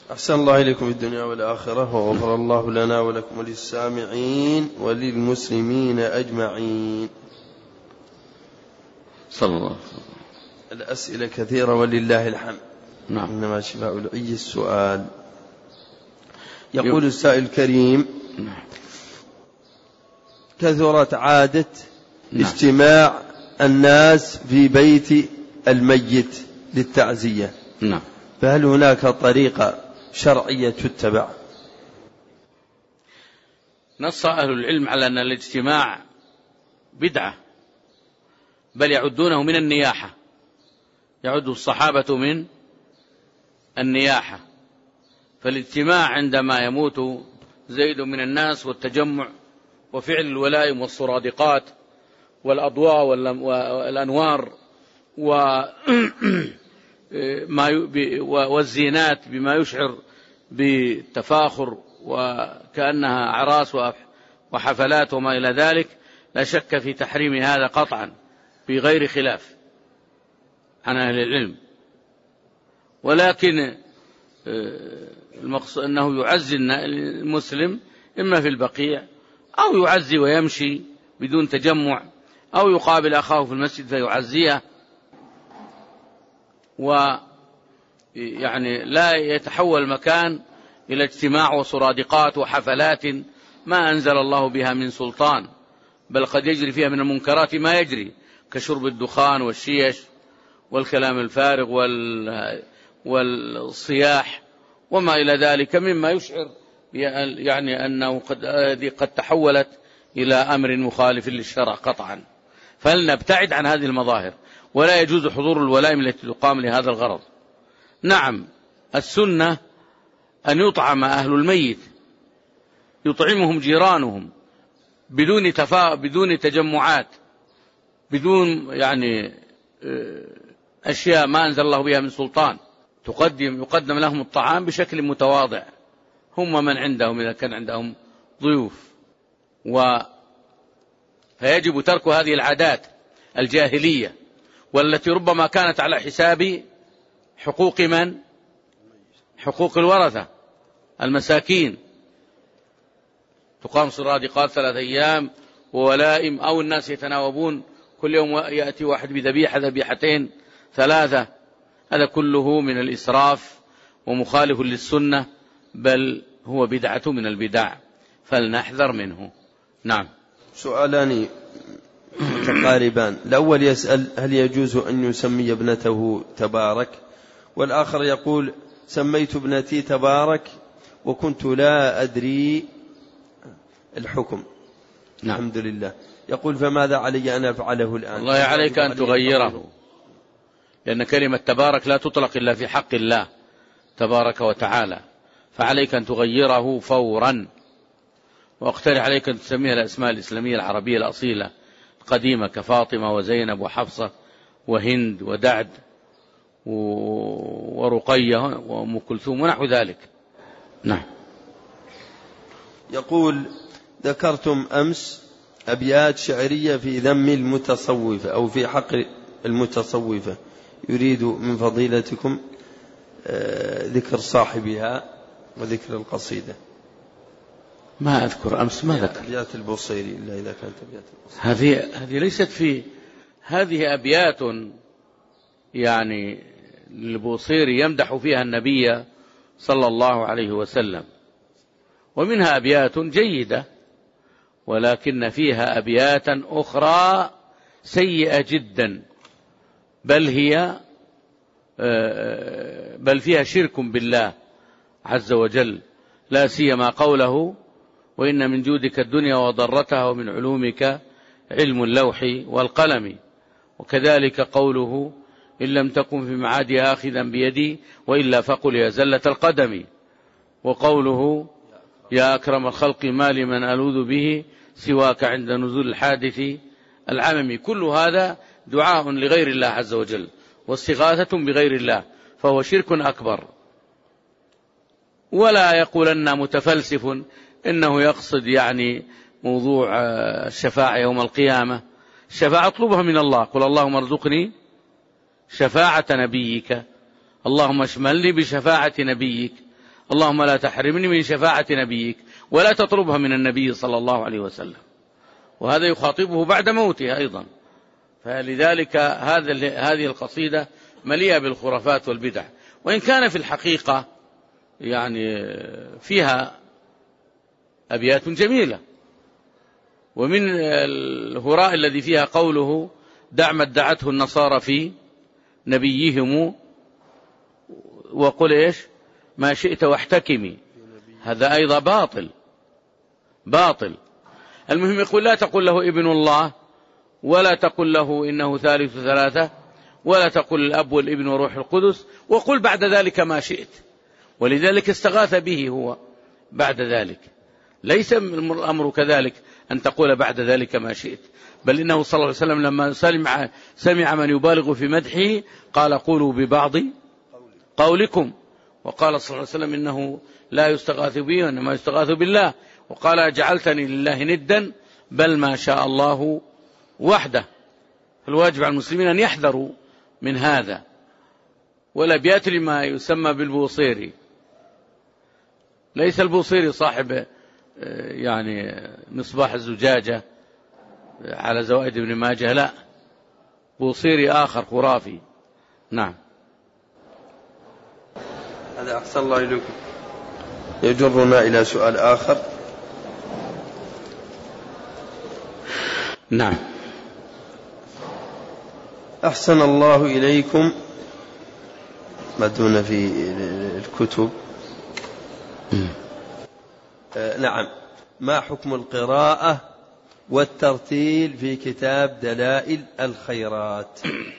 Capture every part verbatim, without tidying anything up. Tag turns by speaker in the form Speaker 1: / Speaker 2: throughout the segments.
Speaker 1: أحسن الله إليكم في الدنيا والآخرة، وغفر الله لنا ولكم وللسامعين وللمسلمين أجمعين.
Speaker 2: صلى الله.
Speaker 1: الأسئلة كثيرة ولله الحمد.
Speaker 2: نعم.
Speaker 1: إنما شفاء العي السؤال. يقول السائل الكريم:
Speaker 2: نعم.
Speaker 1: كثرت عادة
Speaker 2: نعم.
Speaker 1: اجتماع الناس في بيت الميت للتعزية.
Speaker 2: نعم.
Speaker 1: فهل هناك طريقة شرعية تتبع؟
Speaker 2: نص أهل العلم على أن الاجتماع بدعة، بل يعدونه من النياحة، يعد الصحابة من النياحة. فالاجتماع عندما يموت زيد من الناس والتجمع وفعل الولائم والصرادقات والأضواء والأنوار والزينات بما يشعر بالتفاخر وكأنها أعراس وحفلات وما إلى ذلك، لا شك في تحريم هذا قطعا بغير خلاف عن أهل العلم. ولكن المقصود أنه يعزي المسلم إما في البقيع أو يعزي ويمشي بدون تجمع، أو يقابل أخاه في المسجد فيعزيه، ويعني لا يتحول المكان إلى اجتماع وصرادقات وحفلات ما أنزل الله بها من سلطان، بل قد يجري فيها من المنكرات ما يجري كشرب الدخان والشيش والكلام الفارغ والصياح وما إلى ذلك مما يشعر يعني أنه قد, قد تحولت إلى أمر مخالف للشرع قطعا. فلنبتعد عن هذه المظاهر، ولا يجوز حضور الولائم التي تقام لهذا الغرض. نعم، السنة أن يطعم أهل الميت، يطعمهم جيرانهم بدون تفا... بدون تجمعات، بدون يعني أشياء ما أنزل الله بها من سلطان. تقدم يقدم لهم الطعام بشكل متواضع، هم من عندهم إذا كان عندهم ضيوف. و... فيجب ترك هذه العادات الجاهلية، والتي ربما كانت على حساب حقوق من؟ حقوق الورثة المساكين. تقام صرادقات ثلاث أيام وولائم، أو الناس يتناوبون كل يوم يأتي واحد بذبيحة ذبيحتين ثلاثة. هذا كله من الإسراف ومخالف للسنة، بل هو بدعة من البدع، فلنحذر منه. نعم.
Speaker 1: سؤالان متقاربان. الأول يسأل: هل يجوز أن يسمي ابنته تبارك؟ والآخر يقول: سميت ابنتي تبارك وكنت لا أدري الحكم.
Speaker 2: نعم.
Speaker 1: الحمد لله. يقول: فماذا علي أن أفعله الآن؟
Speaker 2: الله عليك أن تغيره، لأن كلمة تبارك لا تطلق إلا في حق الله تبارك وتعالى، فعليك أن تغيره فورا. واقترح عليك أن تسميها الأسماء الإسلامية العربية الأصيلة القديمة كفاطمة وزينب وحفصة وهند ودعد ورقية وأم كلثوم ونحو ذلك. نعم.
Speaker 1: يقول: ذكرتم أمس أبيات شعرية في ذم المتصوفة أو في حق المتصوفة، يريد من فضيلتكم ذكر صاحبها وذكر القصيدة.
Speaker 2: ما أذكر أمس ما ذكر
Speaker 1: أبيات البوصيري إلا إذا كانت أبيات البوصيري.
Speaker 2: هذه هذه ليست في هذه أبيات يعني البوصيري يمدح فيها النبي صلى الله عليه وسلم، ومنها أبيات جيدة، ولكن فيها أبيات أخرى سيئة جدا، بل هي بل فيها شرك بالله عز وجل، لا سيما قوله: وإن من جودك الدنيا وضرتها ومن علومك علم اللوح والقلم. وكذلك قوله: إن لم تكن في معادي آخذا بيدي وإلا فقل يا زلة القدم. وقوله: يا أكرم الخلق ما لمن ألوذ به سواك عند نزول الحادث العمم. كل هذا دعاء لغير الله عز وجل واستغاثة بغير الله، فهو شرك أكبر. ولا يقولن متفلسف إنه يقصد يعني موضوع الشفاعة يوم القيامة. الشفاعة اطلبها من الله، قل اللهم ارزقني شفاعة نبيك، اللهم اشملني بشفاعة نبيك، اللهم لا تحرمني من شفاعة نبيك ولا تطلبها من النبي صلى الله عليه وسلم، وهذا يخاطبه بعد موته أيضا. فلذلك هذه القصيدة مليئة بالخرافات والبدع، وإن كان في الحقيقة يعني فيها أبيات جميلة. ومن الهراء الذي فيها قوله دع ما ادعته النصارى في نبيهم وقل إيش ما شئت واحتكمي، هذا أيضا باطل باطل. المهم يقول لا تقل له ابن الله، ولا تقل له إنه ثالث ثلاثة، ولا تقل الأب والابن وروح القدس، وقل بعد ذلك ما شئت. ولذلك استغاث به هو بعد ذلك. ليس الأمر كذلك أن تقول بعد ذلك ما شئت، بل إنه صلى الله عليه وسلم لما سمع, سمع من يبالغ في مدحه قال قولوا ببعض قولكم، وقال صلى الله عليه وسلم إنه لا يستغاث به وإنما يستغاث بالله، وقال جعلتني لله ندا بل ما شاء الله وحده. فالواجب على المسلمين أن يحذروا من هذا. والأبيات لما يسمى بالبوصيري، ليس البوصيري صاحب يعني مصباح الزجاجة على زوائد ابن ماجه، لا، بوصيري آخر خرافي. نعم.
Speaker 1: هذا أحسن الله إليكم يجرنا إلى سؤال آخر.
Speaker 2: نعم.
Speaker 1: أحسن الله إليكم ما دون في الكتب. آه نعم. ما حكم القراءة والترتيل في كتاب دلائل الخيرات؟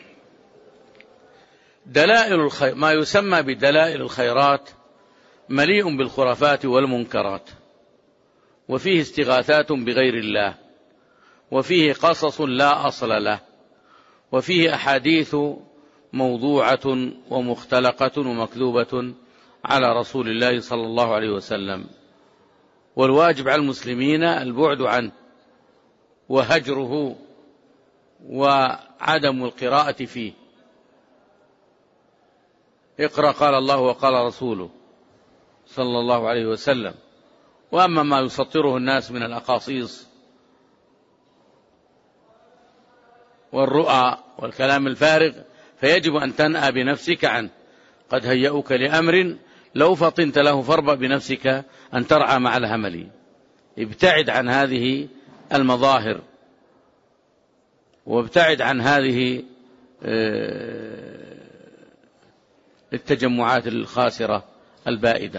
Speaker 2: دلائل الخير ما يسمى بدلائل الخيرات مليء بالخرافات والمنكرات، وفيه استغاثات بغير الله، وفيه قصص لا أصل له، وفيه أحاديث موضوعة ومختلقة ومكذوبة على رسول الله صلى الله عليه وسلم. والواجب على المسلمين البعد عنه وهجره وعدم القراءة فيه. اقرأ قال الله وقال رسوله صلى الله عليه وسلم. وأما ما يسطره الناس من الأقاصيص والرؤى والكلام الفارغ فيجب أن تنأى بنفسك عنه. قد هيئوك لأمر لو فطنت له فاربأ بنفسك أن ترعى مع الهمل. ابتعد عن هذه المظاهر، وابتعد عن هذه التجمعات الخاسرة البائدة.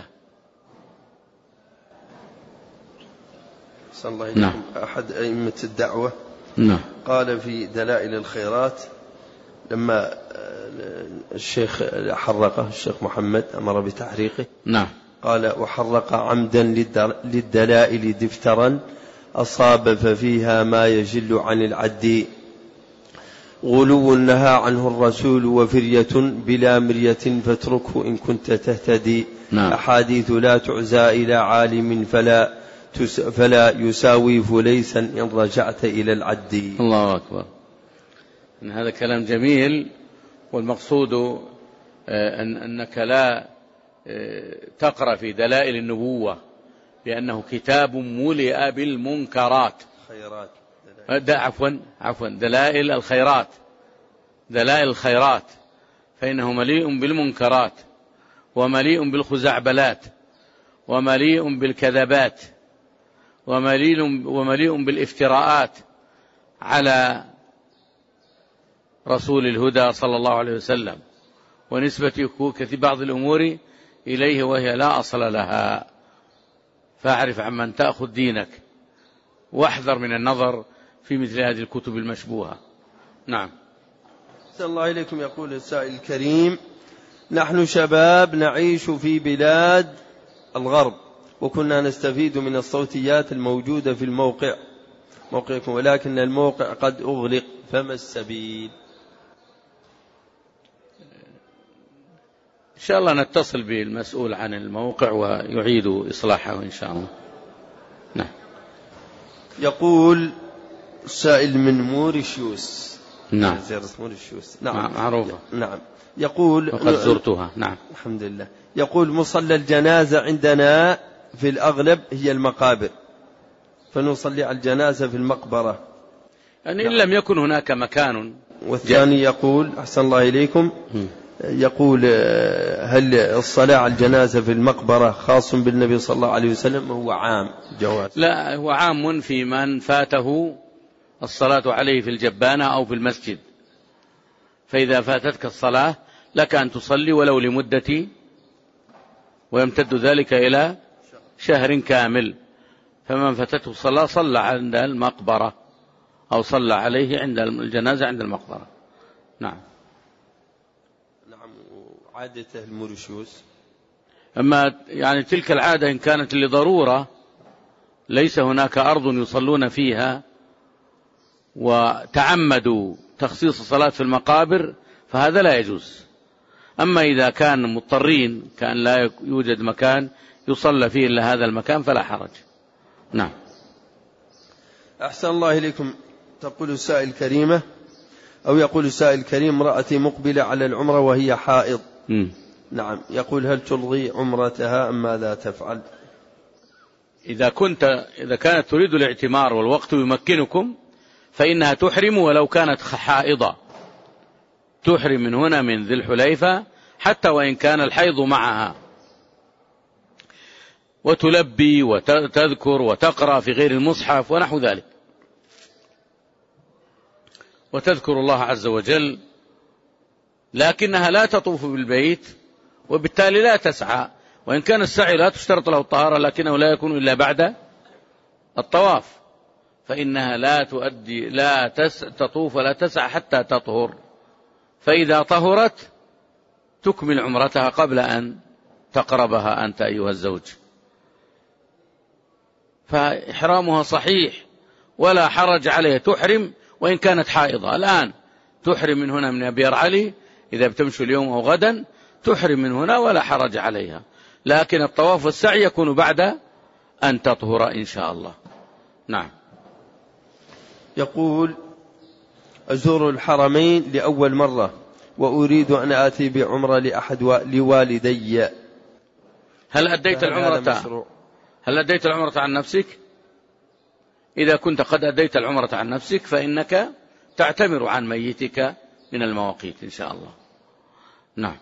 Speaker 1: صلى الله عليه وسلم. أحد أئمة الدعوة
Speaker 2: نعم.
Speaker 1: قال في دلائل الخيرات لما الشيخ حرقه الشيخ محمد أمر بتحريقه،
Speaker 2: نعم،
Speaker 1: قال وحرق عمدا للدلائل دفترا أصاب ففيها ما يجل عن العد، غلو نهى عنه الرسول وفرية بلا مرية فاتركه إن كنت تهتدي.
Speaker 2: نعم.
Speaker 1: أحاديث لا تعزى إلى عالم فلا فلا يساوي فليسا إن رجعت إلى العد.
Speaker 2: الله أكبر. إن هذا كلام جميل، والمقصود أن أنك لا تقرأ في دلائل النبوة لأنه كتاب ملئ بالمنكرات.
Speaker 1: خيرات
Speaker 2: عفوا عفوا دلائل الخيرات، دلائل الخيرات، فإنه مليء بالمنكرات ومليء بالخزعبلات ومليء بالكذبات ومليء ومليء بالافتراءات على رسول الهدى صلى الله عليه وسلم، ونسبة بعض الأمور إليه وهي لا أصل لها. فاعرف عمن تأخذ دينك، واحذر من النظر في مثل هذه الكتب المشبوهة. نعم.
Speaker 1: صلى الله عليكم. يقول السائل الكريم: نحن شباب نعيش في بلاد الغرب، وكنا نستفيد من الصوتيات الموجودة في الموقع موقعكم، ولكن الموقع قد أغلق، فما السبيل؟
Speaker 2: إن شاء الله نتصل بالمسؤول عن الموقع ويعيد إصلاحه إن شاء الله. نعم.
Speaker 1: يقول سائل من موريشيوس:
Speaker 2: نعم.
Speaker 1: زيارة موريشيوس. نعم
Speaker 2: معروفة.
Speaker 1: نعم. يقول
Speaker 2: وقد زرتها. نعم.
Speaker 1: الحمد لله. يقول مصلى الجنازة عندنا في الأغلب هي المقابر، فنصلي على الجنازة في المقبرة
Speaker 2: يعني إن لم يكن هناك مكان.
Speaker 1: والثاني يقول أحسن الله إليكم، يقول هل الصلاة على الجنازة في المقبرة خاص بالنبي صلى الله عليه وسلم؟ هو عام جواز.
Speaker 2: لا، هو عام في من فاته الصلاة عليه في الجبانة أو في المسجد، فإذا فاتتك الصلاة لك أن تصلي ولو لمدة، ويمتد ذلك إلى شهر كامل. فمن فاتته الصلاة صلى عند المقبرة أو صلى عليه عند الجنازة عند المقبرة. نعم.
Speaker 1: نعم. عادته الموريشيوس.
Speaker 2: أما يعني تلك العادة إن كانت لضرورة ليس هناك أرض يصلون فيها وتعمدوا تخصيص الصلاة في المقابر فهذا لا يجوز. أما إذا كان مضطرين، كان لا يوجد مكان يصلى فيه إلا هذا المكان فلا حرج. نعم.
Speaker 1: أحسن الله إليكم. تقول السائل كريمة أو يقول السائل كريم امرأتي مقبلة على العمرة وهي حائض. م. نعم. يقول هل تلغي عمرتها أم ماذا تفعل؟
Speaker 2: إذا كنت إذا كانت تريد الاعتمار والوقت يمكنكم فإنها تحرم ولو كانت حائضة، تحرم من هنا من ذي الحليفة حتى وإن كان الحيض معها، وتلبي وتذكر وتقرأ في غير المصحف ونحو ذلك، وتذكر الله عز وجل، لكنها لا تطوف بالبيت وبالتالي لا تسعى. وإن كان السعي لا تشترط له الطهارة لكنه لا يكون إلا بعد الطواف، فإنها لا تؤدي لا تطوف ولا تسعى حتى تطهر، فإذا طهرت تكمل عمرتها قبل أن تقربها أنت أيها الزوج. فإحرامها صحيح ولا حرج عليها، تحرم وإن كانت حائضة. الآن تحرم من هنا من أبيار علي إذا بتمشي اليوم أو غدا، تحرم من هنا ولا حرج عليها، لكن الطواف والسعي يكون بعد أن تطهر إن شاء الله. نعم.
Speaker 1: يقول أزور الحرمين لأول مرة وأريد أن آتي بعمرة لأحد لوالدي،
Speaker 2: هل أديت العمرة هل أديت العمرة عن نفسك؟ إذا كنت قد أديت العمرة عن نفسك فإنك تعتمر عن ميتك من المواقيت إن شاء الله. نعم.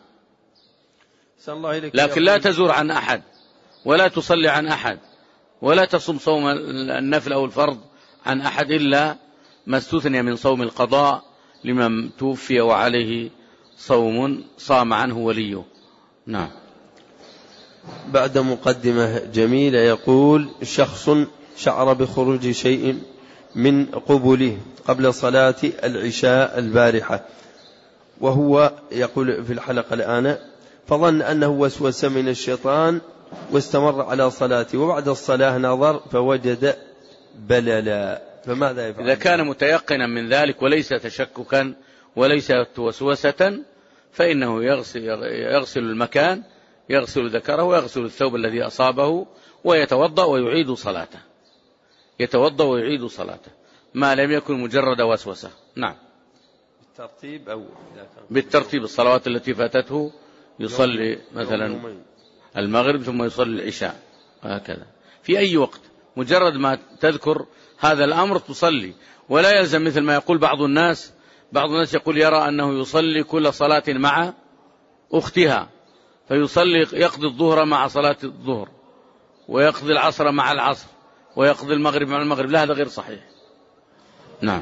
Speaker 2: لكن لا تزور عن أحد ولا تصلي عن أحد ولا تصوم صوم النفل أو الفرض عن أحد إلا ما استثني من صوم القضاء لمن توفي وعليه صوم صام عنه وليه. نعم.
Speaker 1: بعد مقدمة جميلة يقول شخص شعر بخروج شيء من قبله قبل صلاة العشاء البارحة، وهو يقول في الحلقة الآن فظن أنه وسوسة من الشيطان واستمر على صلاته، وبعد الصلاة نظر فوجد بللا، فماذا يفعل؟
Speaker 2: إذا كان متيقنا من ذلك وليس تشككا وليس وسوسة فإنه يغسل, يغسل المكان، يغسل ذكره ويغسل الثوب الذي أصابه ويتوضأ ويعيد صلاته، يتوضأ ويعيد صلاته ما لم يكن مجرد وسوسة. نعم.
Speaker 1: بالترتيب أو
Speaker 2: بالترتيب الصلوات التي فاتته يصلي مثلا المغرب ثم يصلي العشاء هكذا في أي وقت، مجرد ما تذكر هذا الأمر تصلي، ولا يلزم مثل ما يقول بعض الناس بعض الناس يقول يرى أنه يصلي كل صلاة مع أختها، فيصلي يقضي الظهر مع صلاة الظهر ويقضي العصر مع العصر ويقضي المغرب مع المغرب، لا هذا غير صحيح. نعم.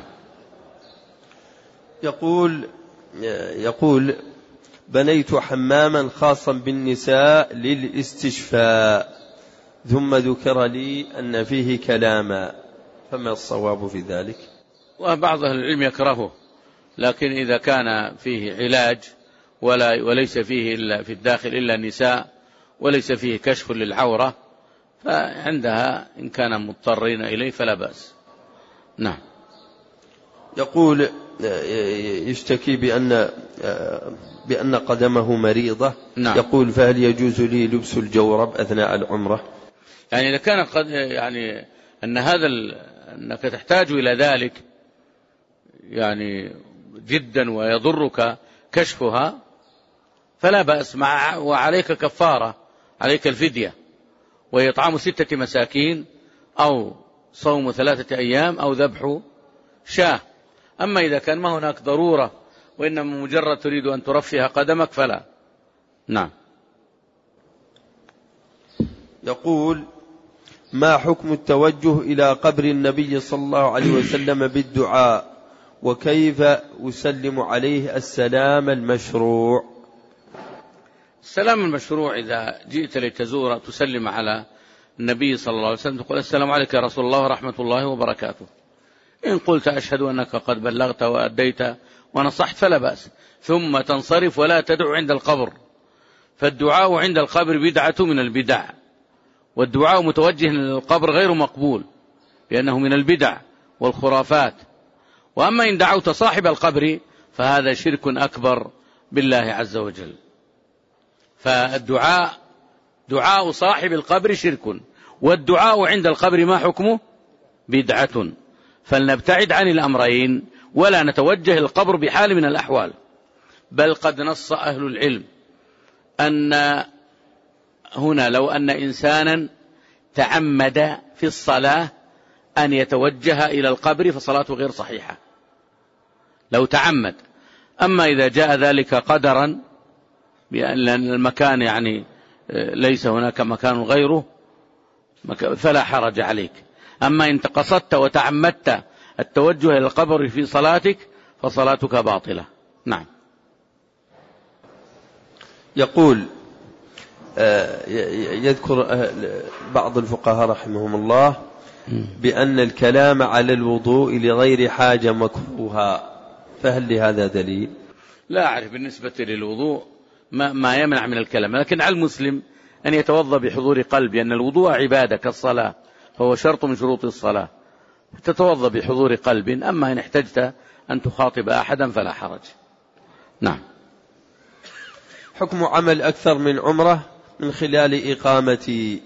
Speaker 1: يقول يقول بنيت حماما خاصا بالنساء للاستشفاء ثم ذكر لي أن فيه كلاما، فما الصواب في ذلك؟
Speaker 2: وبعض أهل العلم يكرهه، لكن إذا كان فيه علاج ولا وليس فيه إلا في الداخل إلا النساء وليس فيه كشف للعورة فعندها إن كان مضطرين إليه فلا بأس. نعم.
Speaker 1: يقول يشتكي بأن بأن قدمه مريضة. نعم. يقول فهل يجوز لي لبس الجورب أثناء العمرة؟
Speaker 2: يعني إذا كان قد يعني أن هذا أنك تحتاج إلى ذلك يعني جدا ويضرك كشفها فلا بأس مع وعليك كفارة، عليك الفدية، وهي إطعام ستة مساكين أو صوم ثلاثة أيام أو ذبح شاة. أما إذا كان ما هناك ضرورة وإنما مجرد تريد أن ترفه قدمك فلا. نعم.
Speaker 1: يقول: ما حكم التوجه إلى قبر النبي صلى الله عليه وسلم بالدعاء، وكيف أسلم عليه السلام المشروع؟
Speaker 2: السلام المشروع إذا جئت لتزور تسلم على النبي صلى الله عليه وسلم تقول: السلام عليك يا رسول الله ورحمة الله وبركاته. إن قلت: أشهد أنك قد بلغت وأديت ونصحت فلا بأس، ثم تنصرف ولا تدعو عند القبر، فالدعاء عند القبر بدعة من البدع، والدعاء متوجه للقبر غير مقبول لأنه من البدع والخرافات. وأما إن دعوت صاحب القبر فهذا شرك أكبر بالله عز وجل. فالدعاء دعاء صاحب القبر شرك، والدعاء عند القبر ما حكمه؟ بدعة. فلنبتعد عن الأمرين ولا نتوجه القبر بحال من الأحوال. بل قد نص أهل العلم أن هنا لو أن إنسانا تعمد في الصلاة أن يتوجه إلى القبر فصلاته غير صحيحة لو تعمد. أما إذا جاء ذلك قدرا بأن المكان يعني ليس هناك مكان غيره فلا حرج عليك. أما إن قصدت وتعمدت التوجه إلى القبر في صلاتك فصلاتك باطلة. نعم.
Speaker 1: يقول: يذكر بعض الفقهاء رحمهم الله بأن الكلام على الوضوء لغير حاجة مكروها، فهل لهذا دليل؟
Speaker 2: لا أعرف بالنسبة للوضوء ما, ما يمنع من الكلام، لكن على المسلم أن يتوضأ بحضور قلب، لأن الوضوء عبادة كالصلاة فهو شرط من شروط الصلاة، تتوضأ بحضور قلب. أما إن احتجت أن تخاطب أحدا فلا حرج. نعم.
Speaker 1: حكم عمل أكثر من عمرة من خلال إقامتي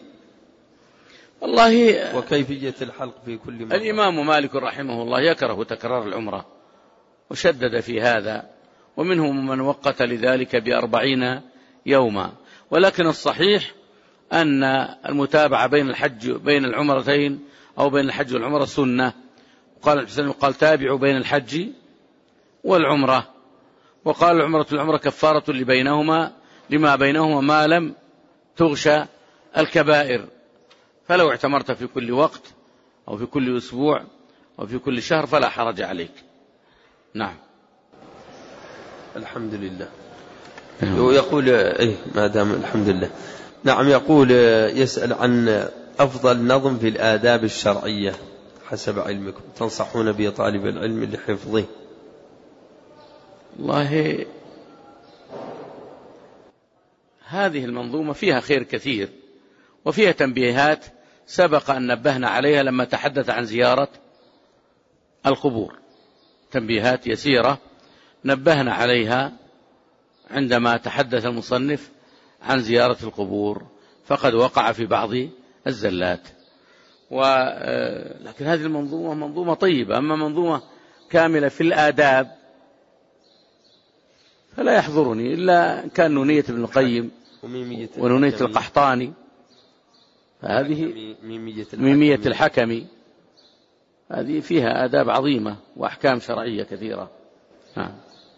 Speaker 2: والله
Speaker 1: وكيفية الحلق في كل مرة.
Speaker 2: الإمام مالك رحمه الله يكره تكرار العمرة وشدد في هذا، ومنهم من وقت لذلك بأربعين يوما. ولكن الصحيح أن المتابعة بين الحج بين العمرتين أو بين الحج والعمرة سنة. وقال الحسين قال: تابعوا بين الحج والعمرة. وقال: العمرة العمرة كفارة اللي بينهما لما بينهما ما لم تغشى الكبائر. فلو اعتمرت في كل وقت أو في كل أسبوع أو في كل شهر فلا حرج عليك. نعم.
Speaker 1: الحمد لله. يقول إيه ما دام الحمد لله. نعم. يقول: يسأل عن أفضل نظم في الآداب الشرعية حسب علمكم تنصحون به طالب العلم لحفظه.
Speaker 2: والله هذه المنظومة فيها خير كثير وفيها تنبيهات سبق أن نبهنا عليها لما تحدث عن زيارة القبور، تنبيهات يسيرة نبهنا عليها عندما تحدث المصنف عن زيارة القبور، فقد وقع في بعض الزلات. ولكن هذه المنظومة منظومة طيبة. أما منظومة كاملة في الآداب فلا يحضرني إلا كان نونية ابن القيم ونونية القحطاني، فهذه ميمية الحكمي، هذه فيها آداب عظيمة وأحكام شرعية كثيرة. نعم.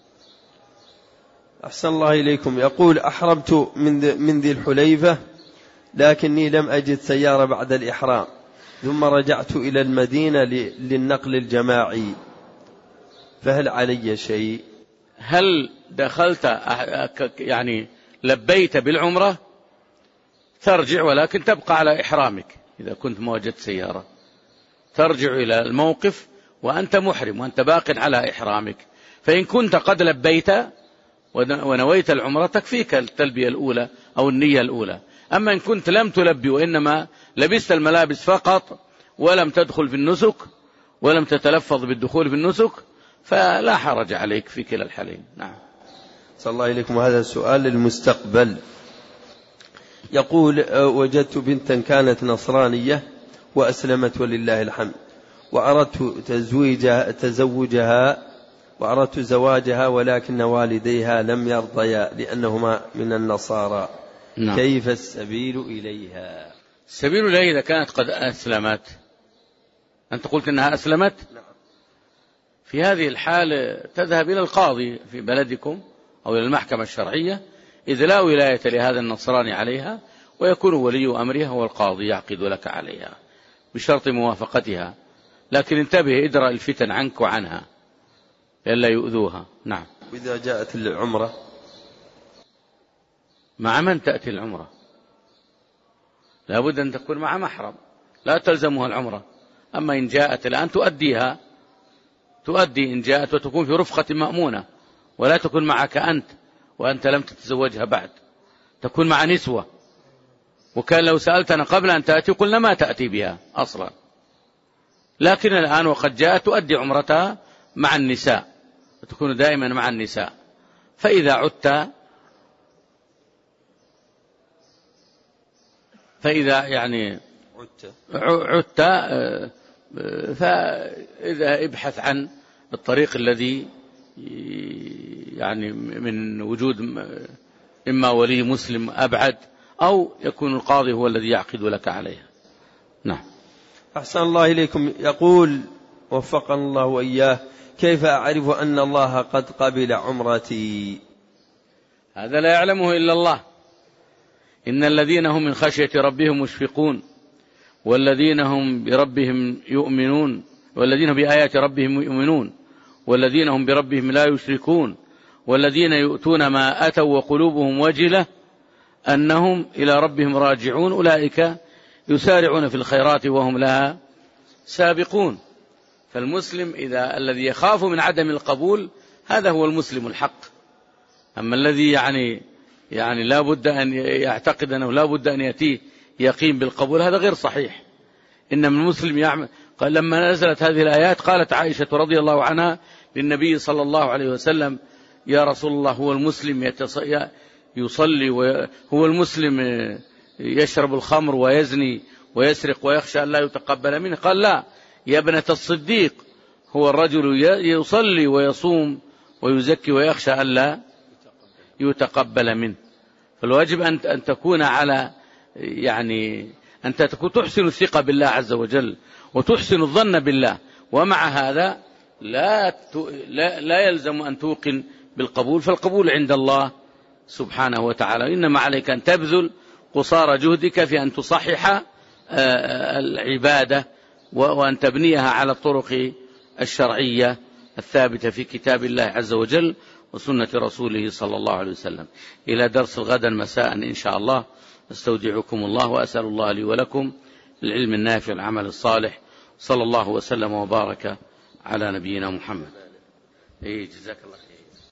Speaker 1: أحسن الله إليكم. يقول: أحرمت من ذي الحليفة لكني لم أجد سيارة بعد الإحرام، ثم رجعت إلى المدينة للنقل الجماعي، فهل علي شيء؟
Speaker 2: هل دخلت يعني لبيت بالعمرة ترجع، ولكن تبقى على إحرامك. إذا كنت ما وجدت سيارة ترجع إلى الموقف وأنت محرم وأنت باق على إحرامك. فإن كنت قد لبيت ونويت العمرة تكفيك التلبية الأولى أو النية الأولى. أما إن كنت لم تلبي وإنما لبست الملابس فقط ولم تدخل في النسك ولم تتلفظ بالدخول في النسك فلا حرج عليك في كلا الحالين. نعم.
Speaker 1: صلى الله إليكم. هذا السؤال للمستقبل. يقول: وجدت بنتا كانت نصرانية وأسلمت ولله الحمد، وأردت تزويجها, تزوجها وأردت زواجها ولكن والديها لم يرضيا لأنهما من النصارى. نعم. كيف السبيل إليها؟
Speaker 2: السبيل إليها إذا كانت قد أسلمت. أنت قلت أنها أسلمت. نعم. في هذه الحال تذهب إلى القاضي في بلدكم أو إلى المحكمة الشرعية إذ لا ولاية لهذا النصراني عليها، ويكون ولي أمرها هو القاضي يعقد لك عليها بشرط موافقتها، لكن انتبه ادرأ الفتن عنك وعنها لئلا يؤذوها. نعم.
Speaker 1: وإذا جاءت العمرة
Speaker 2: مع من تأتي العمرة؟ لا بد أن تكون مع محرم، لا تلزمها العمرة. أما إن جاءت الآن تؤديها، تؤدي إن جاءت وتكون في رفقة مأمونة، ولا تكون معك أنت وأنت لم تتزوجها بعد، تكون مع نسوة. وكان لو سألتنا قبل أن تأتي قلنا ما تأتي بها أصلا، لكن الآن وقد جاءت تؤدي عمرتها مع النساء وتكون دائما مع النساء. فإذا عدت فإذا يعني عدت فإذا ابحث عن الطريق الذي يعني من وجود إما ولي مسلم أبعد أو يكون القاضي هو الذي يعقد لك عليها. نعم.
Speaker 1: أحسن الله إليكم. يقول وفقنا الله وإياه: كيف أعرف أن الله قد قبل عمرتي؟
Speaker 2: هذا لا يعلمه إلا الله. إن الذين هم من خشية ربهم مشفقون والذين هم بربهم يؤمنون والذين بآيات ربهم يؤمنون والذين هم بربهم لا يشركون والذين يؤتون ما أتوا وقلوبهم وجلة أنهم إلى ربهم راجعون أولئك يسارعون في الخيرات وهم لها سابقون. فالمسلم إذا الذي يخاف من عدم القبول هذا هو المسلم الحق. أما الذي يعني يعني لا بد أن يعتقد أنه لا بد أن يأتيه يقين بالقبول هذا غير صحيح. إنما المسلم يعمل. قال لما نزلت هذه الآيات قالت عائشة رضي الله عنها للنبي صلى الله عليه وسلم: يا رسول الله، هو المسلم يصلي وهو المسلم يشرب الخمر ويزني ويسرق ويخشى أن لا يتقبل منه؟ قال: لا يا ابنة الصديق، هو الرجل يصلي ويصوم ويزكي ويخشى أن لا يتقبل منه. فالواجب أن تكون على يعني أن تكون تحسن الثقة بالله عز وجل وتحسن الظن بالله، ومع هذا لا لا, لا يلزم أن توقن بالقبول، فالقبول عند الله سبحانه وتعالى. إنما عليك أن تبذل قصارى جهدك في أن تصحح العبادة وأن تبنيها على الطرق الشرعية الثابتة في كتاب الله عز وجل وسنة رسوله صلى الله عليه وسلم. إلى درس غدا مساء إن شاء الله. استودعكم الله وأسأل الله لي ولكم العلم النافع والعمل الصالح. صلى الله وسلم وبارك على نبينا محمد. إيه جزاك الله خير.